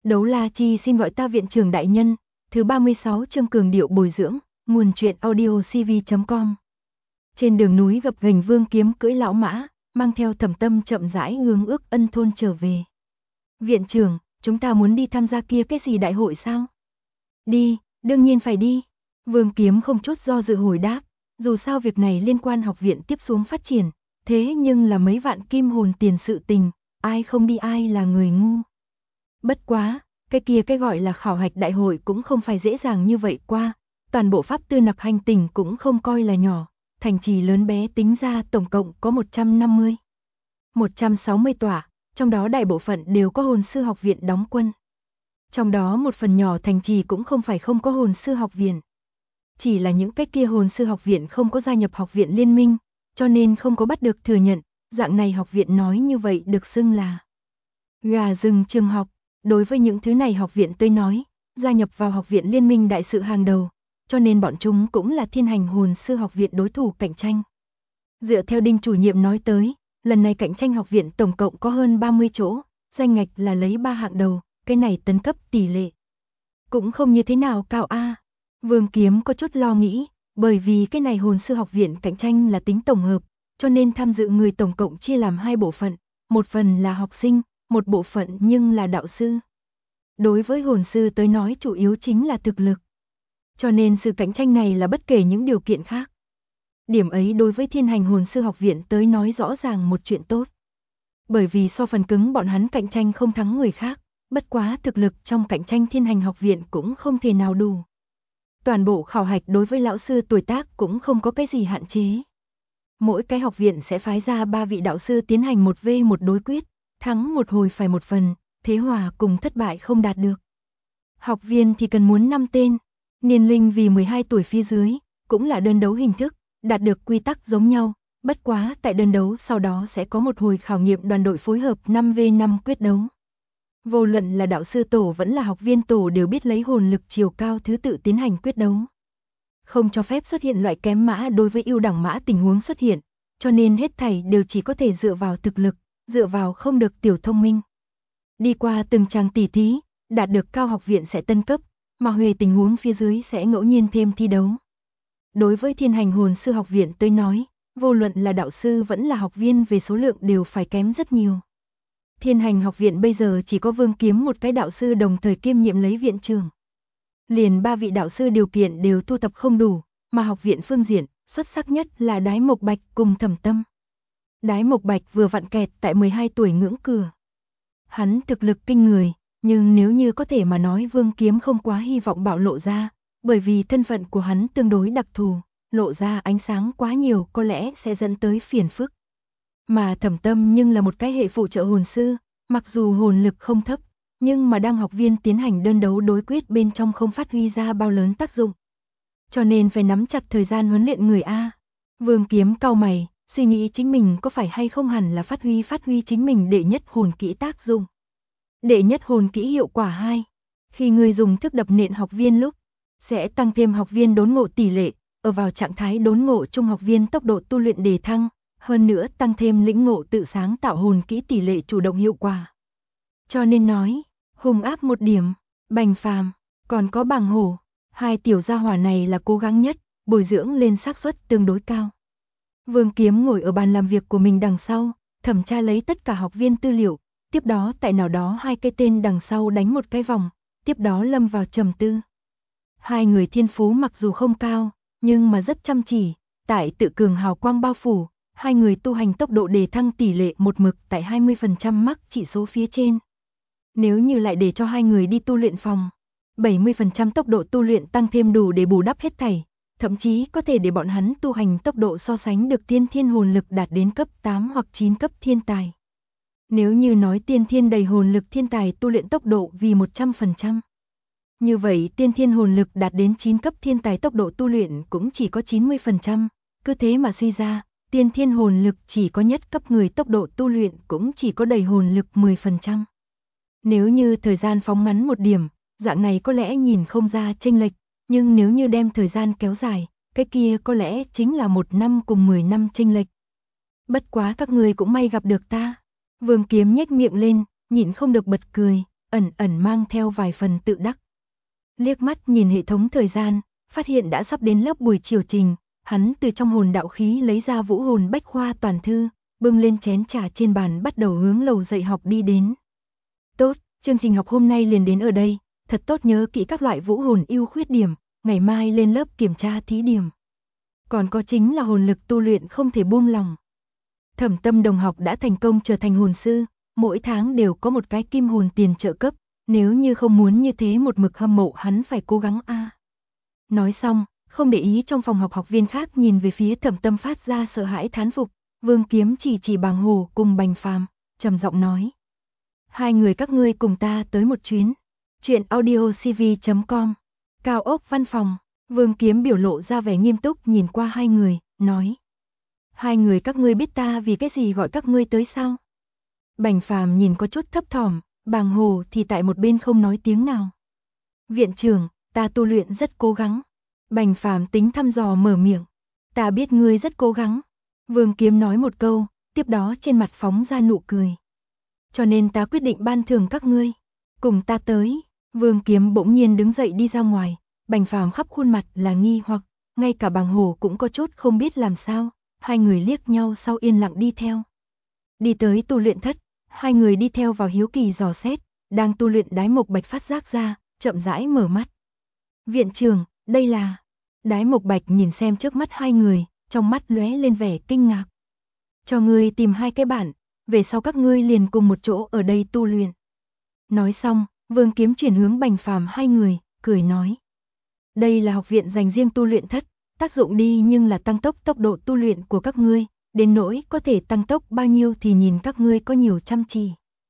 Đấu La Chi xin gọi ta viện trưởng đại nhân, thứ 36 chương cường điệu bồi dưỡng, nguồn truyện audio cv.com. Trên đường núi gập ghềnh Vương Kiếm cưỡi lão mã, mang theo Thẩm Tâm chậm rãi hướng ước ân thôn trở về. Viện trưởng, chúng ta muốn đi tham gia kia cái gì đại hội sao? Đi, đương nhiên phải đi. Vương Kiếm không chút do dự hồi đáp, dù sao việc này liên quan học viện tiếp xuống phát triển, thế nhưng là mấy vạn kim hồn tiền sự tình, ai không đi ai là người ngu. Bất quá, cái gọi là khảo hạch đại hội cũng không phải dễ dàng như vậy qua, toàn bộ pháp tư nặc hành tỉnh cũng không coi là nhỏ, thành trì lớn bé tính ra tổng cộng có 160 tòa, trong đó đại bộ phận đều có hồn sư học viện đóng quân. Trong đó một phần nhỏ thành trì cũng không phải không có hồn sư học viện. Chỉ là những cái kia hồn sư học viện không có gia nhập học viện liên minh, cho nên không có bắt được thừa nhận, dạng này học viện nói như vậy được xưng là gà rừng trường học. Đối với những thứ này học viện tôi nói, gia nhập vào học viện liên minh đại sự hàng đầu, cho nên bọn chúng cũng là thiên hành hồn sư học viện đối thủ cạnh tranh. Dựa theo Đinh chủ nhiệm nói tới, lần này cạnh tranh học viện tổng cộng có hơn 30 chỗ, danh ngạch là lấy 3 hạng đầu, cái này tấn cấp tỷ lệ cũng không như thế nào cao a. Vương Kiếm có chút lo nghĩ, bởi vì cái này hồn sư học viện cạnh tranh là tính tổng hợp, cho nên tham dự người tổng cộng chia làm 2 bộ phận, một phần là học sinh, một bộ phận nhưng là đạo sư. Đối với hồn sư tới nói chủ yếu chính là thực lực. Cho nên sự cạnh tranh này là bất kể những điều kiện khác. Điểm ấy đối với thiên hành hồn sư học viện tới nói rõ ràng một chuyện tốt. Bởi vì so phần cứng bọn hắn cạnh tranh không thắng người khác, bất quá thực lực trong cạnh tranh thiên hành học viện cũng không thể nào đủ. Toàn bộ khảo hạch đối với lão sư tuổi tác cũng không có cái gì hạn chế. Mỗi cái học viện sẽ phái ra 3 vị đạo sư tiến hành 1v1 đối quyết, thắng một hồi phải một phần, thế hòa cùng thất bại không đạt được. Học viên thì cần muốn 5 tên, niên linh vì 12 tuổi phía dưới, cũng là đơn đấu hình thức, đạt được quy tắc giống nhau, bất quá tại đơn đấu sau đó sẽ có một hồi khảo nghiệm đoàn đội phối hợp 5v5 quyết đấu. Vô luận là đạo sư tổ vẫn là học viên tổ đều biết lấy hồn lực chiều cao thứ tự tiến hành quyết đấu. Không cho phép xuất hiện loại kém mã đối với ưu đẳng mã tình huống xuất hiện, cho nên hết thảy đều chỉ có thể dựa vào thực lực, dựa vào không được tiểu thông minh. Đi qua từng trang tỉ thí, đạt được cao học viện sẽ tân cấp, mà huề tình huống phía dưới sẽ ngẫu nhiên thêm thi đấu. Đối với thiên hành hồn sư học viện tới nói, vô luận là đạo sư vẫn là học viên về số lượng đều phải kém rất nhiều. Thiên hành học viện bây giờ chỉ có Vương Kiếm một cái đạo sư đồng thời kiêm nhiệm lấy viện trưởng. Liền 3 vị đạo sư điều kiện đều thu tập không đủ, mà học viện phương diện, xuất sắc nhất là Đái Mộc Bạch cùng Thẩm Tâm. Đái Mộc Bạch vừa vặn kẹt tại 12 tuổi ngưỡng cửa. Hắn thực lực kinh người, nhưng nếu như có thể mà nói Vương Kiếm không quá hy vọng bạo lộ ra, bởi vì thân phận của hắn tương đối đặc thù, lộ ra ánh sáng quá nhiều có lẽ sẽ dẫn tới phiền phức. Mà Thẩm Tâm nhưng là một cái hệ phụ trợ hồn sư, mặc dù hồn lực không thấp, nhưng mà đang học viên tiến hành đơn đấu đối quyết bên trong không phát huy ra bao lớn tác dụng. Cho nên phải nắm chặt thời gian huấn luyện người A. Vương Kiếm cau mày, suy nghĩ chính mình có phải hay không hẳn là phát huy chính mình đệ nhất hồn kỹ tác dụng. Đệ nhất hồn kỹ hiệu quả 2. Khi người dùng thức đập nện học viên lúc, sẽ tăng thêm học viên đốn ngộ tỷ lệ, ở vào trạng thái đốn ngộ chung học viên tốc độ tu luyện đề thăng, hơn nữa tăng thêm lĩnh ngộ tự sáng tạo hồn kỹ tỷ lệ chủ động hiệu quả. Cho nên nói, hùng áp một điểm, Bành Phàm, còn có Bàng Hổ, 2 tiểu gia hỏa này là cố gắng nhất, bồi dưỡng lên xác suất tương đối cao. Vương Kiếm ngồi ở bàn làm việc của mình đằng sau, thẩm tra lấy tất cả học viên tư liệu, tiếp đó tại nào đó 2 cái tên đằng sau đánh một cái vòng, tiếp đó lâm vào trầm tư. 2 người thiên phú mặc dù không cao, nhưng mà rất chăm chỉ, tại tự cường hào quang bao phủ, 2 người tu hành tốc độ đề thăng tỷ lệ một mực tại 20% mắc chỉ số phía trên. Nếu như lại để cho 2 người đi tu luyện phòng, 70% tốc độ tu luyện tăng thêm đủ để bù đắp hết thảy, thậm chí có thể để bọn hắn tu hành tốc độ so sánh được tiên thiên hồn lực đạt đến cấp 8 hoặc 9 cấp thiên tài. Nếu như nói tiên thiên đầy hồn lực thiên tài tu luyện tốc độ vì 100%. Như vậy tiên thiên hồn lực đạt đến 9 cấp thiên tài tốc độ tu luyện cũng chỉ có 90%, cứ thế mà suy ra, tiên thiên hồn lực chỉ có nhất cấp người tốc độ tu luyện cũng chỉ có đầy hồn lực 10%. Nếu như thời gian phóng ngắn một điểm, dạng này có lẽ nhìn không ra chênh lệch, nhưng nếu như đem thời gian kéo dài, cái kia có lẽ chính là 1 năm cùng 10 năm chênh lệch. Bất quá các người cũng may gặp được ta. Vương Kiếm nhếch miệng lên, nhịn không được bật cười, ẩn ẩn mang theo vài phần tự đắc. Liếc mắt nhìn hệ thống thời gian, phát hiện đã sắp đến lớp buổi chiều trình, hắn từ trong hồn đạo khí lấy ra vũ hồn bách khoa toàn thư, bưng lên chén trà trên bàn bắt đầu hướng lầu dạy học đi đến. Tốt, chương trình học hôm nay liền đến ở đây, thật tốt nhớ kỹ các loại vũ hồn ưu khuyết điểm, ngày mai lên lớp kiểm tra thí điểm. Còn có chính là hồn lực tu luyện không thể buông lòng. Thẩm Tâm đồng học đã thành công trở thành hồn sư, mỗi tháng đều có một cái kim hồn tiền trợ cấp, nếu như không muốn như thế một mực hâm mộ hắn phải cố gắng a. Nói xong, không để ý trong phòng học học viên khác nhìn về phía Thẩm Tâm phát ra sợ hãi thán phục, Vương Kiếm chỉ Bàng Hồ cùng Bành Phàm, trầm giọng nói: "Hai người các ngươi cùng ta tới một chuyến." Truyện audio cv.com. Cao ốc văn phòng, Vương Kiếm biểu lộ ra vẻ nghiêm túc nhìn qua hai người, nói: "Hai người các ngươi biết ta vì cái gì gọi các ngươi tới sao?" Bành Phàm nhìn có chút thấp thỏm, Bàng Hồ thì tại một bên không nói tiếng nào. "Viện trưởng, ta tu luyện rất cố gắng." Bành Phàm tính thăm dò mở miệng. "Ta biết ngươi rất cố gắng." Vương Kiếm nói một câu, tiếp đó trên mặt phóng ra nụ cười. "Cho nên ta quyết định ban thưởng các ngươi. Cùng ta tới." Vương Kiếm bỗng nhiên đứng dậy đi ra ngoài, Bành Phàm khắp khuôn mặt là nghi hoặc, ngay cả Bàng Hồ cũng có chút không biết làm sao, hai người liếc nhau sau yên lặng đi theo. Đi tới tu luyện thất, hai người đi theo vào hiếu kỳ dò xét, đang tu luyện Đái Mộc Bạch phát giác ra, chậm rãi mở mắt. "Viện trưởng, đây là..." Đái Mộc Bạch nhìn xem trước mắt hai người, trong mắt lóe lên vẻ kinh ngạc. "Cho ngươi tìm hai cái bản, về sau các ngươi liền cùng một chỗ ở đây tu luyện." Nói xong, Vương Kiếm chuyển hướng Bành Phàm hai người, cười nói: "Đây là học viện dành riêng tu luyện thất, tác dụng đi nhưng là tăng tốc tốc độ tu luyện của các ngươi, đến nỗi có thể tăng tốc bao nhiêu thì nhìn các ngươi có nhiều chăm chỉ.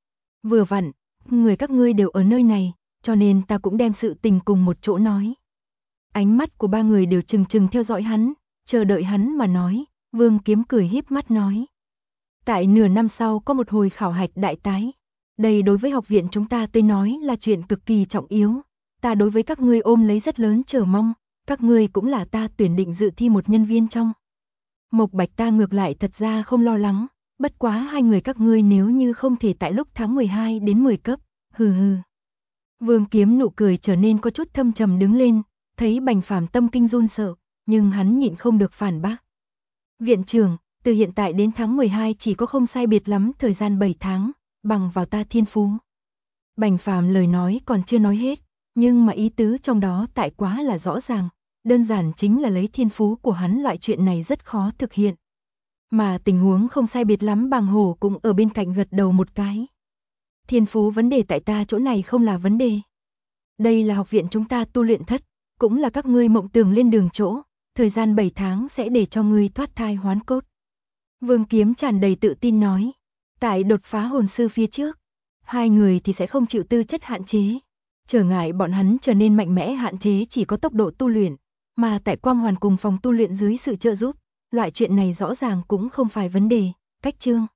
Vừa vặn, người các ngươi đều ở nơi này, cho nên ta cũng đem sự tình cùng một chỗ nói." Ánh mắt của ba người đều chừng chừng theo dõi hắn, chờ đợi hắn mà nói, Vương Kiếm cười híp mắt nói: "Tại nửa năm sau có một hồi khảo hạch đại tái. Đây đối với học viện chúng ta tới nói là chuyện cực kỳ trọng yếu. Ta đối với các ngươi ôm lấy rất lớn chờ mong, các ngươi cũng là ta tuyển định dự thi một nhân viên trong. Mộc Bạch ta ngược lại thật ra không lo lắng, bất quá hai người các ngươi nếu như không thể tại lúc tháng 12 đến 10 cấp, hừ hừ." Vương Kiếm nụ cười trở nên có chút thâm trầm đứng lên, thấy Bành Phàm tâm kinh run sợ, nhưng hắn nhịn không được phản bác. "Viện trưởng, từ hiện tại đến tháng 12 chỉ có không sai biệt lắm thời gian 7 tháng, bằng vào ta thiên phú." Bành Phàm lời nói còn chưa nói hết, nhưng mà ý tứ trong đó tại quá là rõ ràng, đơn giản chính là lấy thiên phú của hắn loại chuyện này rất khó thực hiện. Mà tình huống không sai biệt lắm Bàng Hổ cũng ở bên cạnh gật đầu một cái. "Thiên phú vấn đề tại ta chỗ này không là vấn đề. Đây là học viện chúng ta tu luyện thất, cũng là các ngươi mộng tưởng lên đường chỗ, thời gian 7 tháng sẽ để cho ngươi thoát thai hoán cốt." Vương Kiếm tràn đầy tự tin nói, tại đột phá hồn sư phía trước, hai người thì sẽ không chịu tư chất hạn chế. Trở ngại bọn hắn trở nên mạnh mẽ hạn chế chỉ có tốc độ tu luyện, mà tại quang hoàn cùng phòng tu luyện dưới sự trợ giúp, loại chuyện này rõ ràng cũng không phải vấn đề. Cách chương